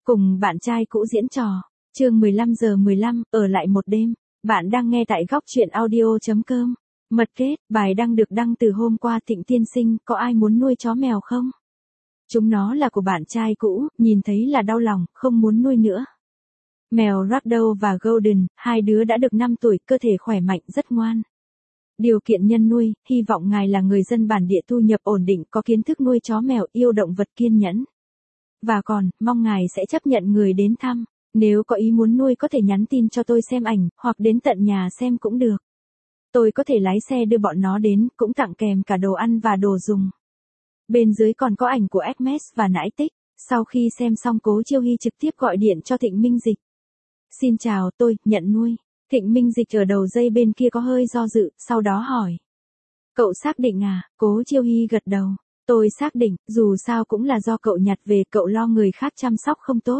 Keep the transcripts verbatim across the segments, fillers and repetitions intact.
Cùng bạn trai cũ diễn trò. Chương mười lăm giờ mười lăm, ở lại một đêm. Bạn đang nghe tại góc truyện audio chấm com. Mật kết, bài đăng được đăng từ hôm qua. Thịnh tiên sinh, có ai muốn nuôi chó mèo không? Chúng nó là của bạn trai cũ, nhìn thấy là đau lòng, không muốn nuôi nữa. Mèo Ragdoll và Golden, hai đứa đã được năm tuổi, cơ thể khỏe mạnh, rất ngoan. Điều kiện nhân nuôi, hy vọng ngài là người dân bản địa thu nhập ổn định, có kiến thức nuôi chó mèo, yêu động vật, kiên nhẫn. Và còn, mong ngài sẽ chấp nhận người đến thăm. Nếu có ý muốn nuôi có thể nhắn tin cho tôi xem ảnh, hoặc đến tận nhà xem cũng được. Tôi có thể lái xe đưa bọn nó đến, cũng tặng kèm cả đồ ăn và đồ dùng. Bên dưới còn có ảnh của Hermes và nãi tích. Sau khi xem xong Cố Chiêu Hy trực tiếp gọi điện cho Thịnh Minh Dịch. Xin chào, tôi, nhận nuôi. Thịnh Minh Dịch ở đầu dây bên kia có hơi do dự, sau đó hỏi. Cậu xác định à? Cố Chiêu Hy gật đầu. Tôi xác định, dù sao cũng là do cậu nhặt về, cậu lo người khác chăm sóc không tốt.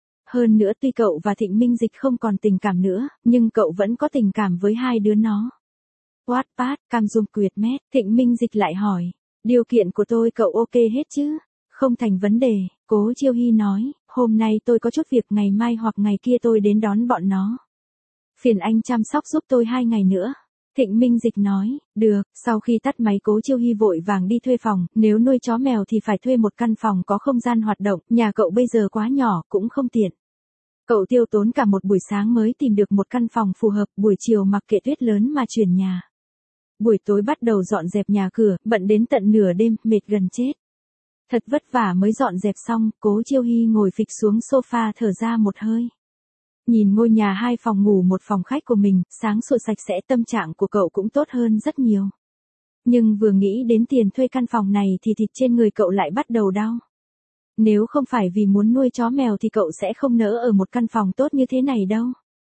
Hơn nữa tuy cậu và Thịnh Minh Dịch không còn tình cảm nữa, nhưng cậu vẫn có tình cảm với hai đứa nó. Wattpad, Cam Dung Quyệt Mét, Thịnh Minh Dịch lại hỏi. Điều kiện của tôi cậu ok hết chứ? Không thành vấn đề, Cố Chiêu Hy nói, hôm nay tôi có chút việc, ngày mai hoặc ngày kia tôi đến đón bọn nó. Phiền anh chăm sóc giúp tôi hai ngày nữa. Thịnh Minh Dịch nói, được. Sau khi tắt máy Cố Chiêu Hy vội vàng đi thuê phòng, nếu nuôi chó mèo thì phải thuê một căn phòng có không gian hoạt động, nhà cậu bây giờ quá nhỏ, cũng không tiện. Cậu tiêu tốn cả một buổi sáng mới tìm được một căn phòng phù hợp, buổi chiều mặc kệ tuyết lớn mà chuyển nhà. Buổi tối bắt đầu dọn dẹp nhà cửa, bận đến tận nửa đêm, mệt gần chết. Thật vất vả mới dọn dẹp xong, Cố Chiêu Hy ngồi phịch xuống sofa thở ra một hơi. Nhìn ngôi nhà hai phòng ngủ một phòng khách của mình, sáng sủa sạch sẽ, tâm trạng của cậu cũng tốt hơn rất nhiều. Nhưng vừa nghĩ đến tiền thuê căn phòng này thì thịt trên người cậu lại bắt đầu đau. Nếu không phải vì muốn nuôi chó mèo thì cậu sẽ không nỡ ở một căn phòng tốt như thế này đâu.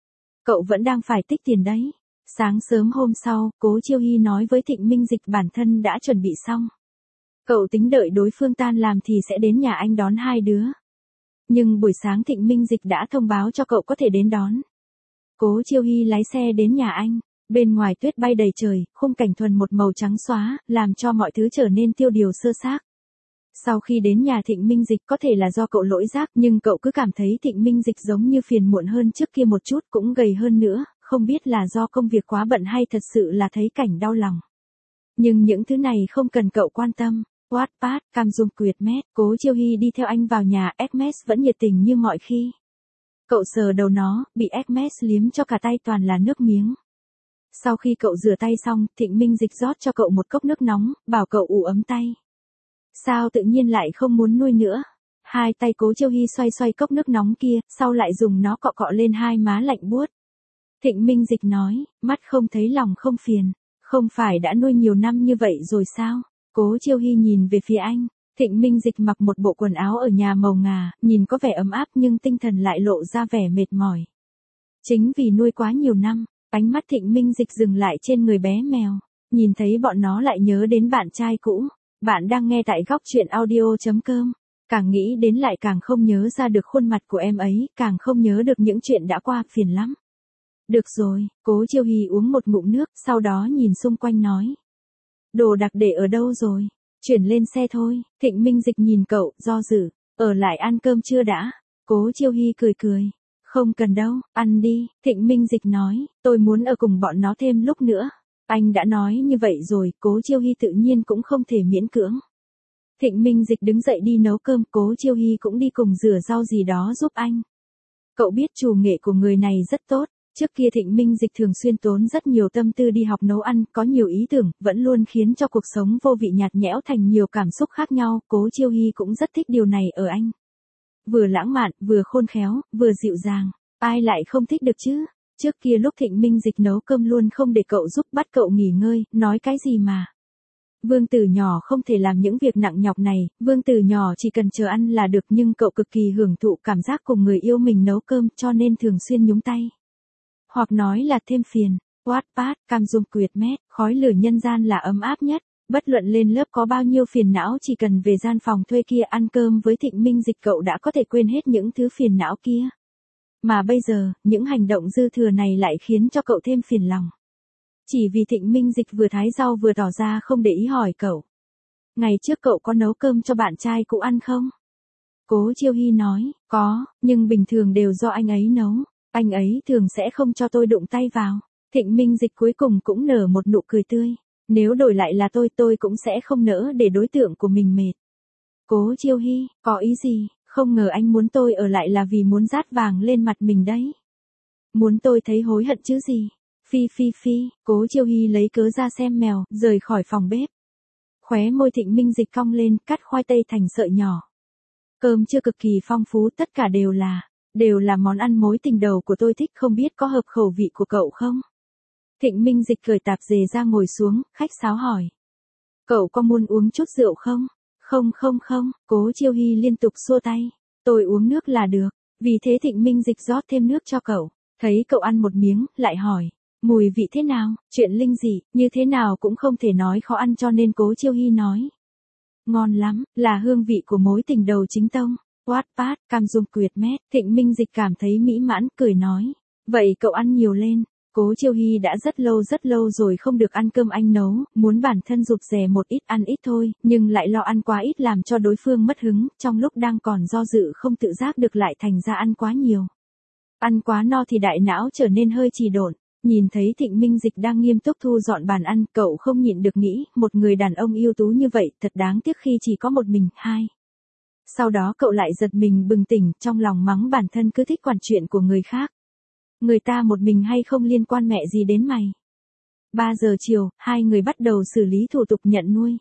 Cậu vẫn đang phải tích tiền đấy. Sáng sớm hôm sau, Cố Chiêu Hy nói với Thịnh Minh Dịch bản thân đã chuẩn bị xong. Cậu tính đợi đối phương tan làm thì sẽ đến nhà anh đón hai đứa. Nhưng buổi sáng Thịnh Minh Dịch đã thông báo cho cậu có thể đến đón. Cố Chiêu Hy lái xe đến nhà anh. Bên ngoài tuyết bay đầy trời, khung cảnh thuần một màu trắng xóa, làm cho mọi thứ trở nên tiêu điều sơ xác. Sau khi đến nhà Thịnh Minh Dịch có thể là do cậu lỗi giác, nhưng cậu cứ cảm thấy Thịnh Minh Dịch giống như phiền muộn hơn trước kia một chút, cũng gầy hơn nữa, không biết là do công việc quá bận hay thật sự là thấy cảnh đau lòng. Nhưng những thứ này không cần cậu quan tâm. Wattpad, Cam Dung Quyệt Mét, Cố Chiêu Hy đi theo anh vào nhà, Hermes vẫn nhiệt tình như mọi khi. Cậu sờ đầu nó, bị Hermes liếm cho cả tay toàn là nước miếng. Sau khi cậu rửa tay xong, Thịnh Minh Dịch rót cho cậu một cốc nước nóng, bảo cậu ủ ấm tay. Sao tự nhiên lại không muốn nuôi nữa? Hai tay Cố Chiêu Hy xoay xoay cốc nước nóng kia, sau lại dùng nó cọ cọ lên hai má lạnh buốt. Thịnh Minh Dịch nói, mắt không thấy lòng không phiền. Không phải đã nuôi nhiều năm như vậy rồi sao? Cố Chiêu Hy nhìn về phía anh. Thịnh Minh Dịch mặc một bộ quần áo ở nhà màu ngà, nhìn có vẻ ấm áp nhưng tinh thần lại lộ ra vẻ mệt mỏi. Chính vì nuôi quá nhiều năm, ánh mắt Thịnh Minh Dịch dừng lại trên người bé mèo. Nhìn thấy bọn nó lại nhớ đến bạn trai cũ. Bạn đang nghe tại góc truyện audio chấm com. Càng nghĩ đến lại càng không nhớ ra được khuôn mặt của em ấy, càng không nhớ được những chuyện đã qua, phiền lắm. Được rồi, Cố Chiêu Hy uống một ngụm nước, sau đó nhìn xung quanh nói. Đồ đặc để ở đâu rồi? Chuyển lên xe thôi. Thịnh Minh Dịch nhìn cậu, do dự. Ở lại ăn cơm chưa đã? Cố Chiêu Hy cười cười. Không cần đâu, ăn đi. Thịnh Minh Dịch nói, tôi muốn ở cùng bọn nó thêm lúc nữa. Anh đã nói như vậy rồi, Cố Chiêu Hy tự nhiên cũng không thể miễn cưỡng. Thịnh Minh Dịch đứng dậy đi nấu cơm, Cố Chiêu Hy cũng đi cùng rửa rau gì đó giúp anh. Cậu biết chủ nghệ của người này rất tốt. Trước kia Thịnh Minh Dịch thường xuyên tốn rất nhiều tâm tư đi học nấu ăn, có nhiều ý tưởng, vẫn luôn khiến cho cuộc sống vô vị nhạt nhẽo thành nhiều cảm xúc khác nhau, Cố Chiêu Hy cũng rất thích điều này ở anh. Vừa lãng mạn, vừa khôn khéo, vừa dịu dàng, ai lại không thích được chứ? Trước kia lúc Thịnh Minh Dịch nấu cơm luôn không để cậu giúp, bắt cậu nghỉ ngơi, nói cái gì mà. Vương tử nhỏ không thể làm những việc nặng nhọc này, vương tử nhỏ chỉ cần chờ ăn là được, nhưng cậu cực kỳ hưởng thụ cảm giác cùng người yêu mình nấu cơm cho nên thường xuyên nhúng tay. Hoặc nói là thêm phiền. Wattpad, Cam Dung Quyệt Mét, khói lửa nhân gian là ấm áp nhất. Bất luận lên lớp có bao nhiêu phiền não, chỉ cần về gian phòng thuê kia ăn cơm với Thịnh Minh Dịch cậu đã có thể quên hết những thứ phiền não kia. Mà bây giờ, những hành động dư thừa này lại khiến cho cậu thêm phiền lòng. Chỉ vì Thịnh Minh Dịch vừa thái rau vừa tỏ ra không để ý hỏi cậu. Ngày trước cậu có nấu cơm cho bạn trai cũ ăn không? Cố Chiêu Hy nói, có, nhưng bình thường đều do anh ấy nấu, anh ấy thường sẽ không cho tôi đụng tay vào. Thịnh Minh Dịch cuối cùng cũng nở một nụ cười tươi. Nếu đổi lại là tôi tôi cũng sẽ không nỡ để đối tượng của mình mệt. Cố Chiêu Hy, có ý gì, không ngờ anh muốn tôi ở lại là vì muốn dát vàng lên mặt mình đấy. Muốn tôi thấy hối hận chứ gì. Phi phi phi, Cố Chiêu Hy lấy cớ ra xem mèo, rời khỏi phòng bếp. Khóe môi Thịnh Minh Dịch cong lên, cắt khoai tây thành sợi nhỏ. Cơm chưa cực kỳ phong phú, tất cả đều là, đều là món ăn mối tình đầu của tôi thích, không biết có hợp khẩu vị của cậu không? Thịnh Minh Dịch cởi tạp dề ra ngồi xuống, khách sáo hỏi. Cậu có muốn uống chút rượu không? Không không không, Cố Chiêu Hy liên tục xua tay. Tôi uống nước là được, vì thế Thịnh Minh Dịch rót thêm nước cho cậu. Thấy cậu ăn một miếng, lại hỏi. Mùi vị thế nào, chuyện linh dị, như thế nào cũng không thể nói khó ăn cho nên Cố Chiêu Hy nói. Ngon lắm, là hương vị của mối tình đầu chính tông. Wattpad, cam dung quyệt mét, Thịnh Minh Dịch cảm thấy mỹ mãn, cười nói. Vậy cậu ăn nhiều lên. Cố Chiêu Hy đã rất lâu rất lâu rồi không được ăn cơm anh nấu, muốn bản thân rụt rè một ít ăn ít thôi, nhưng lại lo ăn quá ít làm cho đối phương mất hứng, trong lúc đang còn do dự không tự giác được lại thành ra ăn quá nhiều. Ăn quá no thì đại não trở nên hơi trì độn. Nhìn thấy Thịnh Minh Dịch đang nghiêm túc thu dọn bàn ăn, cậu không nhịn được nghĩ, một người đàn ông ưu tú như vậy, thật đáng tiếc khi chỉ có một mình, hai. Sau đó cậu lại giật mình bừng tỉnh, trong lòng mắng bản thân cứ thích quản chuyện của người khác. Người ta một mình hay không liên quan mẹ gì đến mày. ba giờ chiều, hai người bắt đầu xử lý thủ tục nhận nuôi.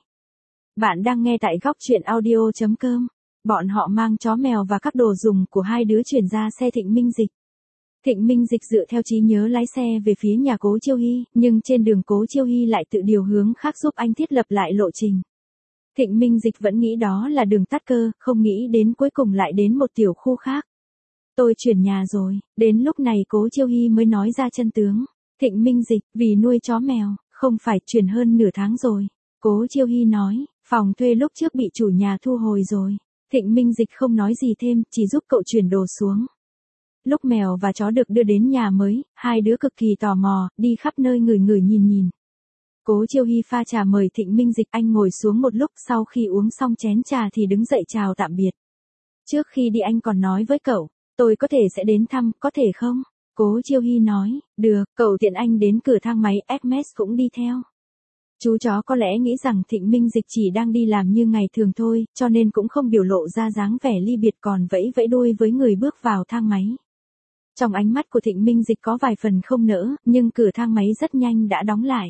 Bạn đang nghe tại góc truyện audio chấm com. Bọn họ mang chó mèo và các đồ dùng của hai đứa chuyển ra xe Thịnh Minh Dịch. Thịnh Minh Dịch dựa theo trí nhớ lái xe về phía nhà Cố Chiêu Hy, nhưng trên đường Cố Chiêu Hy lại tự điều hướng khác giúp anh thiết lập lại lộ trình. Thịnh Minh Dịch vẫn nghĩ đó là đường tắt cơ, không nghĩ đến cuối cùng lại đến một tiểu khu khác. Tôi chuyển nhà rồi, đến lúc này Cố Chiêu Hy mới nói ra chân tướng. Thịnh Minh Dịch, vì nuôi chó mèo, không phải chuyển hơn nửa tháng rồi. Cố Chiêu Hy nói, phòng thuê lúc trước bị chủ nhà thu hồi rồi. Thịnh Minh Dịch không nói gì thêm, chỉ giúp cậu chuyển đồ xuống. Lúc mèo và chó được đưa đến nhà mới, hai đứa cực kỳ tò mò, đi khắp nơi ngửi ngửi nhìn nhìn. Cố Chiêu Hy pha trà mời Thịnh Minh Dịch, anh ngồi xuống một lúc, sau khi uống xong chén trà thì đứng dậy chào tạm biệt. Trước khi đi anh còn nói với cậu, tôi có thể sẽ đến thăm, có thể không? Cố Chiêu Hy nói, được, cậu tiện anh đến cửa thang máy, Hermes cũng đi theo. Chú chó có lẽ nghĩ rằng Thịnh Minh Dịch chỉ đang đi làm như ngày thường thôi, cho nên cũng không biểu lộ ra dáng vẻ ly biệt, còn vẫy vẫy đuôi với người bước vào thang máy. Trong ánh mắt của Thịnh Minh Dịch có vài phần không nỡ, nhưng cửa thang máy rất nhanh đã đóng lại.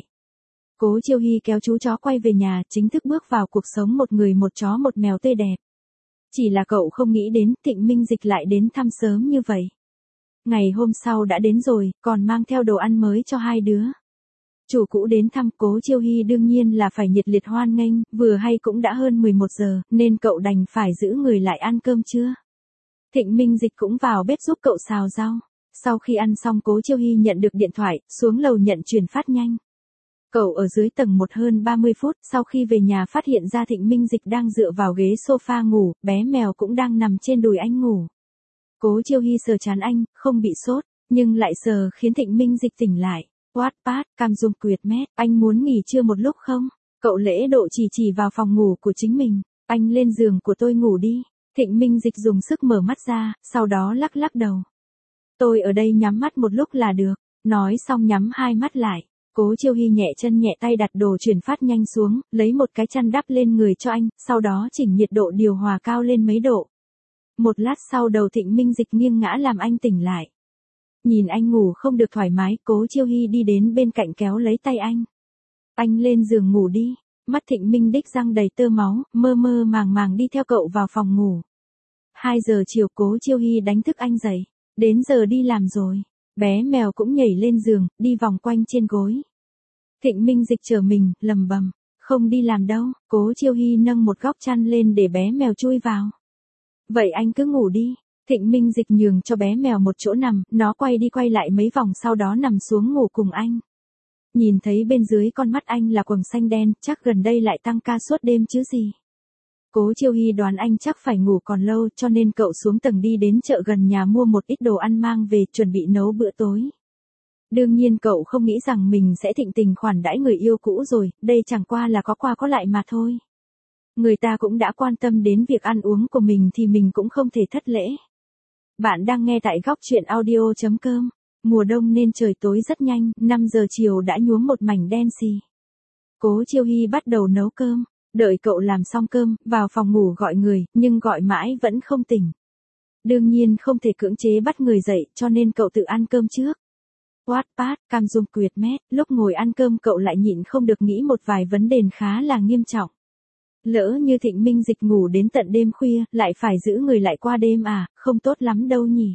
Cố Chiêu Hy kéo chú chó quay về nhà, chính thức bước vào cuộc sống một người một chó một mèo tươi đẹp. Chỉ là cậu không nghĩ đến Thịnh Minh Dịch lại đến thăm sớm như vậy. Ngày hôm sau đã đến rồi, còn mang theo đồ ăn mới cho hai đứa. Chủ cũ đến thăm Cố Chiêu Hy đương nhiên là phải nhiệt liệt hoan nghênh, vừa hay cũng đã hơn mười một giờ, nên cậu đành phải giữ người lại ăn cơm trưa. Thịnh Minh Dịch cũng vào bếp giúp cậu xào rau. Sau khi ăn xong Cố Chiêu Hy nhận được điện thoại, xuống lầu nhận truyền phát nhanh. Cậu ở dưới tầng một hơn ba mươi phút, sau khi về nhà phát hiện ra Thịnh Minh Dịch đang dựa vào ghế sofa ngủ, bé mèo cũng đang nằm trên đùi anh ngủ. Cố Chiêu Hy sờ trán anh, không bị sốt, nhưng lại sờ khiến Thịnh Minh Dịch tỉnh lại. Wattpad, cam dung quyệt mét, anh muốn nghỉ trưa một lúc không? Cậu lễ độ chỉ chỉ vào phòng ngủ của chính mình. Anh lên giường của tôi ngủ đi. Thịnh Minh Dịch dùng sức mở mắt ra, sau đó lắc lắc đầu. Tôi ở đây nhắm mắt một lúc là được. Nói xong nhắm hai mắt lại. Cố Chiêu Hy nhẹ chân nhẹ tay đặt đồ chuyển phát nhanh xuống, lấy một cái chăn đắp lên người cho anh, sau đó chỉnh nhiệt độ điều hòa cao lên mấy độ. Một lát sau đầu Thịnh Minh Dịch nghiêng ngã làm anh tỉnh lại. Nhìn anh ngủ không được thoải mái, Cố Chiêu Hy đi đến bên cạnh kéo lấy tay anh. Anh lên giường ngủ đi. Mắt Thịnh Minh Đích răng đầy tơ máu, mơ mơ màng màng đi theo cậu vào phòng ngủ. Hai giờ chiều Cố Chiêu Hy đánh thức anh dậy. Đến giờ đi làm rồi. Bé mèo cũng nhảy lên giường, đi vòng quanh trên gối. Thịnh Minh Dịch chờ mình, lầm bầm. Không đi làm đâu. Cố Chiêu Hy nâng một góc chăn lên để bé mèo chui vào. Vậy anh cứ ngủ đi. Thịnh Minh Dịch nhường cho bé mèo một chỗ nằm, nó quay đi quay lại mấy vòng sau đó nằm xuống ngủ cùng anh. Nhìn thấy bên dưới con mắt anh là quầng xanh đen, chắc gần đây lại tăng ca suốt đêm chứ gì. Cố Chiêu Hy đoán anh chắc phải ngủ còn lâu, cho nên cậu xuống tầng đi đến chợ gần nhà mua một ít đồ ăn mang về, chuẩn bị nấu bữa tối. Đương nhiên cậu không nghĩ rằng mình sẽ thịnh tình khoản đãi người yêu cũ rồi, đây chẳng qua là có qua có lại mà thôi. Người ta cũng đã quan tâm đến việc ăn uống của mình thì mình cũng không thể thất lễ. Bạn đang nghe tại góc chuyện audio chấm com. Mùa đông nên trời tối rất nhanh, năm giờ chiều đã nhuốm một mảnh đen xì. Cố Chiêu Hy bắt đầu nấu cơm, đợi cậu làm xong cơm, vào phòng ngủ gọi người, nhưng gọi mãi vẫn không tỉnh. Đương nhiên không thể cưỡng chế bắt người dậy, cho nên cậu tự ăn cơm trước. Wattpad, Cam Dung Quyệt Mét, lúc ngồi ăn cơm cậu lại nhịn không được nghĩ một vài vấn đề khá là nghiêm trọng. Lỡ như Thịnh Minh Dịch ngủ đến tận đêm khuya, lại phải giữ người lại qua đêm à, không tốt lắm đâu nhỉ.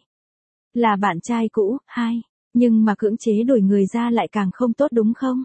Là bạn trai cũ, hai, nhưng mà cưỡng chế đuổi người ra lại càng không tốt đúng không?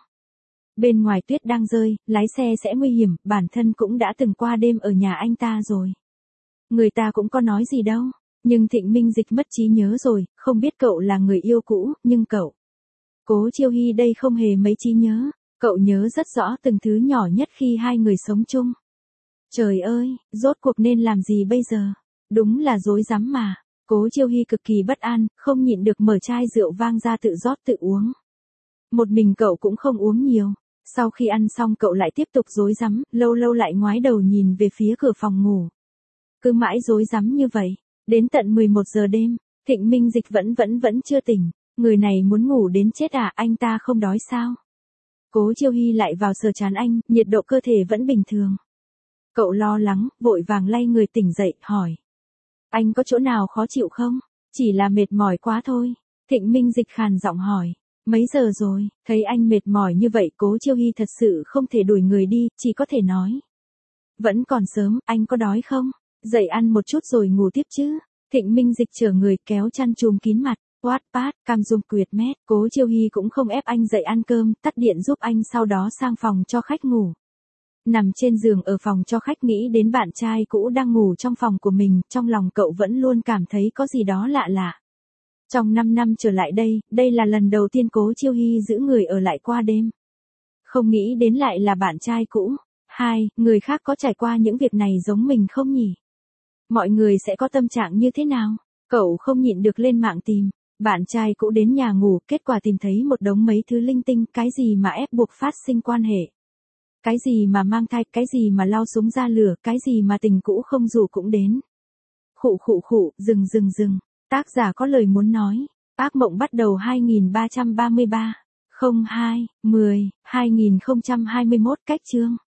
Bên ngoài tuyết đang rơi, lái xe sẽ nguy hiểm, bản thân cũng đã từng qua đêm ở nhà anh ta rồi. Người ta cũng có nói gì đâu, nhưng Thịnh Minh Dịch mất trí nhớ rồi, không biết cậu là người yêu cũ, nhưng cậu. Cố Chiêu Hy đây không hề mấy trí nhớ, cậu nhớ rất rõ từng thứ nhỏ nhất khi hai người sống chung. Trời ơi, rốt cuộc nên làm gì bây giờ? Đúng là rối rắm mà. Cố Chiêu Hy cực kỳ bất an, không nhịn được mở chai rượu vang ra tự rót tự uống. Một mình cậu cũng không uống nhiều. Sau khi ăn xong cậu lại tiếp tục rối rắm, lâu lâu lại ngoái đầu nhìn về phía cửa phòng ngủ. Cứ mãi rối rắm như vậy, đến tận mười một giờ đêm, Thịnh Minh Dịch vẫn vẫn vẫn chưa tỉnh. Người này muốn ngủ đến chết à, anh ta không đói sao? Cố Chiêu Hy lại vào sờ trán anh, nhiệt độ cơ thể vẫn bình thường. Cậu lo lắng, vội vàng lay người tỉnh dậy, hỏi. Anh có chỗ nào khó chịu không? Chỉ là mệt mỏi quá thôi. Thịnh Minh Dịch khàn giọng hỏi. Mấy giờ rồi? Thấy anh mệt mỏi như vậy Cố Chiêu Hy thật sự không thể đuổi người đi, chỉ có thể nói. Vẫn còn sớm, anh có đói không? Dậy ăn một chút rồi ngủ tiếp chứ. Thịnh Minh Dịch chở người kéo chăn trùm kín mặt. Wattpad, Cam Dung Quyệt Mét. Cố Chiêu Hy cũng không ép anh dậy ăn cơm, tắt điện giúp anh sau đó sang phòng cho khách ngủ. Nằm trên giường ở phòng cho khách nghĩ đến bạn trai cũ đang ngủ trong phòng của mình, trong lòng cậu vẫn luôn cảm thấy có gì đó lạ lạ. Trong năm năm trở lại đây, đây là lần đầu tiên Cố Chiêu Hy giữ người ở lại qua đêm. Không nghĩ đến lại là bạn trai cũ. Hai, người khác có trải qua những việc này giống mình không nhỉ? Mọi người sẽ có tâm trạng như thế nào? Cậu không nhịn được lên mạng tìm. Bạn trai cũ đến nhà ngủ, kết quả tìm thấy một đống mấy thứ linh tinh, cái gì mà ép buộc phát sinh quan hệ. Cái gì mà mang thai, cái gì mà lao súng ra lửa, cái gì mà tình cũ không rủ cũng đến. Khụ khụ khụ, dừng dừng dừng. Tác giả có lời muốn nói. Ác mộng bắt đầu hai nghìn ba trăm ba mươi ba. không hai, mười, hai nghìn không trăm hai mươi mốt cách chương.